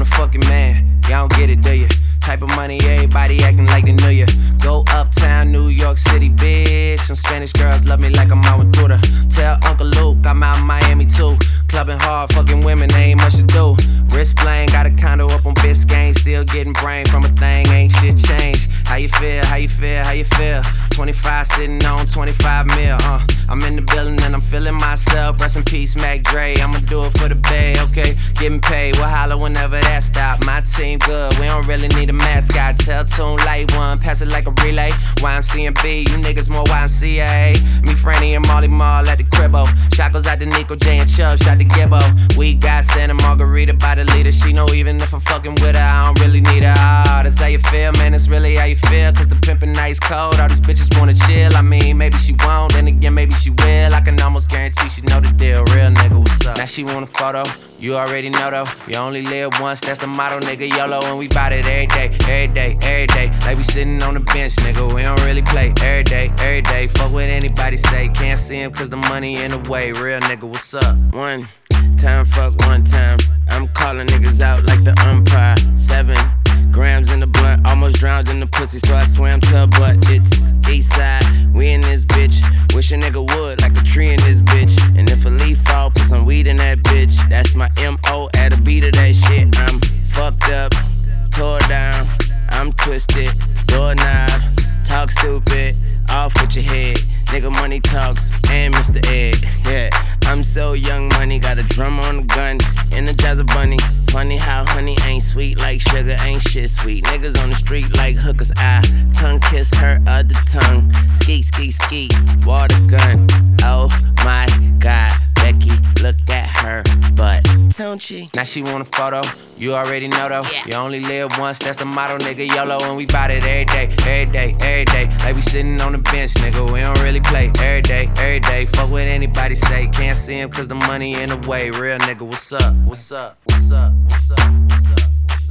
the fucking man. Y'all don't get it, do ya? Type of money, everybody acting like they knew ya. Go uptown, New York City, bitch. Some Spanish girls love me like I'm out with Buddha. Tell Uncle Luke I'm out in Miami too. Clubbing hard, fucking women, ain't much to do. Wrist playing, got a condo up on Biscayne. Still getting brain from a thing, ain't shit changed. How you feel, how you feel, how you feel? 25 sitting on 25 mil, I'm in the building and I'm feeling myself. Rest in peace, Mac Dre, I'ma do it for the bay, okay? Getting paid, we'll holler whenever that stop. My team good, we don't really need a mascot. Tell Tune Light One, pass it like a relay. YMCMB, you niggas more YMCA. Me, Franny, and Molly Mall at the cribbo. Shot goes out to Nico J and Chubb, shot to Gibbo. We got Santa Margarita by the leader. She know even if I'm fucking with her, I don't really need her. Oh, that's how you feel, man, that's really how you feel. Cause the pimpin' nice cold, all these bitches wanna chill. I mean, maybe she won't, then again, maybe she will. I can almost guarantee she know the deal. Real nigga, what's up? Now she want a photo, you already know though. You only live once, that's the motto, nigga. YOLO, and we bout it every day, every day, every day. Like we sitting on the bench, nigga, we don't really play. Every day, every day, fuck what anybody say. Can't see him cause the money in the way. Real nigga, what's up? One time, fuck one time. I'm calling niggas out like the umpire. 7 grams in the blunt, almost drowned in the pussy, so I swam to her butt. It's east side, we in this bitch. Wish a nigga would, like a tree in this bitch. And if a leaf fall, put some weed in that bitch. That's my M.O. at a beat of that shit. I'm fucked up, tore down, I'm twisted, doorknob, talk stupid, off with your head. Nigga money talks, and Mr. Ed, yeah. I'm so young money, got a drum on the gun, Energizer bunny. Funny how honey ain't sweet like sugar, ain't shit sweet. Niggas on the street like hookers, I tongue kiss her other tongue. Skeet, skeet, skeet, water gun. Oh my God, Becky, look at her butt, don't she? Now she want a photo, you already know though. Yeah. You only live once, that's the motto, nigga. YOLO, and we bout it every day, every day, every day. Like we sitting on the bench, nigga, we don't really play. Every day, every day, fuck what anybody say. Can't see him cause the money in the way. Real nigga, what's up? What's up? What's up? What's up? What's up? What's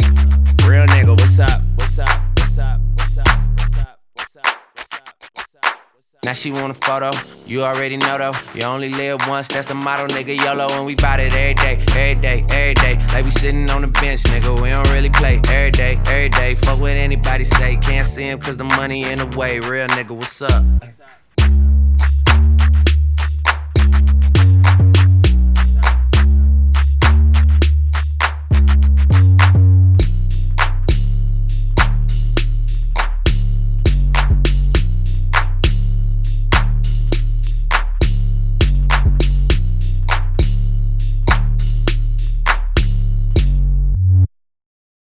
up? Real nigga, what's up? What's up? What's up? What's up? What's up? What's up? What's up? What's up? Now she want a photo, you already know though. You only live once, that's the motto, nigga. YOLO, and we bout it every day, every day, every day. Like we sitting on the bench, nigga, we don't really play. Every day, every day, fuck what anybody say. Can't see him cause the money in the way. Real nigga, what's up?